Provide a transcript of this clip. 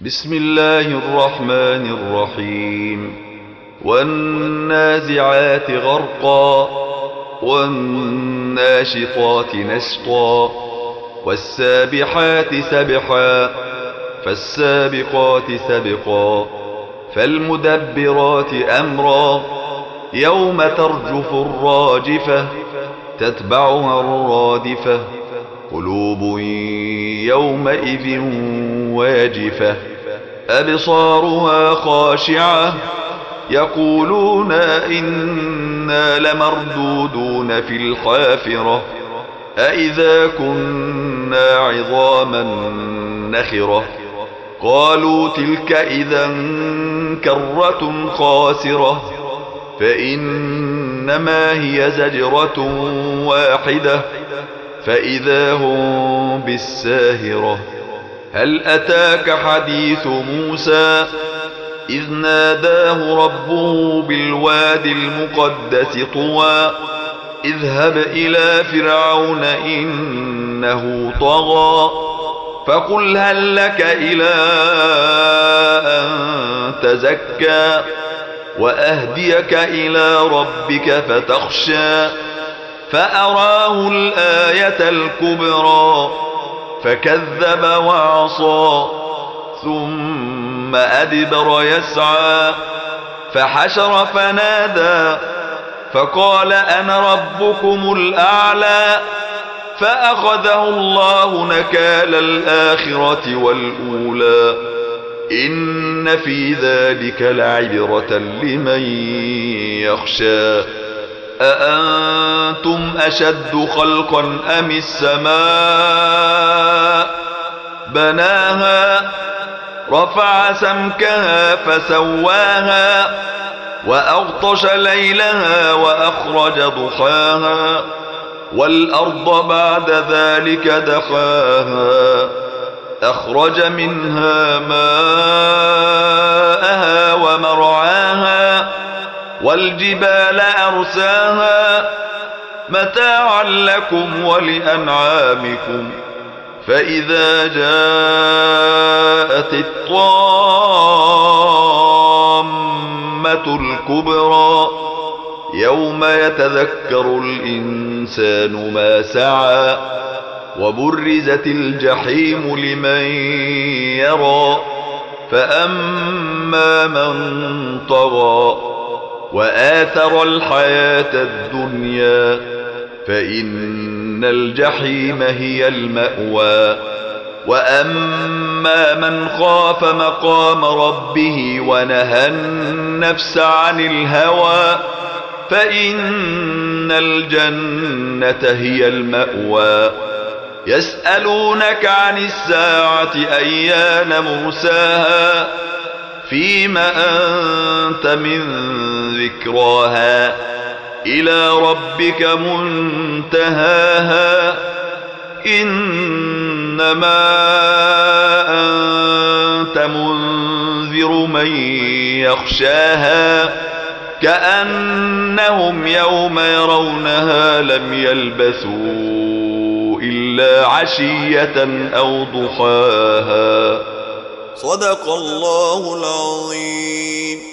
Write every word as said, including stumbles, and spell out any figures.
بسم الله الرحمن الرحيم والنازعات غرقا والناشطات نشطا والسابحات سبحا فالسابقات سبقا فالمدبرات أمرا يوم ترجف الراجفة تتبعها الرادفة قلوب يومئذ واجفة أبصارها خاشعة يقولون إنا لمردودون في الحافرة أإذا كنا عظاما نخرة قالوا تلك إذا كرة خاسرة فإنما هي زجرة واحدة فإذا هم بالساهرة هل أتاك حديث موسى إذ ناداه ربه بالواد المقدس طوى اذهب إلى فرعون إنه طغى فقل هل لك إلى أن تزكى وأهديك إلى ربك فتخشى فأراه الآية الكبرى فكذب وعصى ثم أدبر يسعى فحشر فنادى فقال أنا ربكم الأعلى فأخذه الله نكال الآخرة والأولى إن في ذلك لعبرة لمن يخشى أأنتم أشد خلقا أم السماء بناها رفع سمكها فسواها وأغطش ليلها وأخرج ضحاها والأرض بعد ذلك دحاها أخرج منها ماءها ومرعاها والجبال أرساها متاعا لكم ولأنعامكم فإذا جاءت الطامة الكبرى يوم يتذكر الإنسان ما سعى وبرزت الجحيم لمن يرى فأما من طغى وآثر الحياة الدنيا فإن الجحيم هي المأوى وأما من خاف مقام ربه ونهى النفس عن الهوى فإن الجنة هي المأوى يسألونك عن الساعة أيان مرساها فيم أنت من ذكراها إلى ربك منتهاها إنما أنت منذر من يخشاها كأنهم يوم يرونها لم يلبثوا إلا عشية أو ضحاها صدق الله العظيم.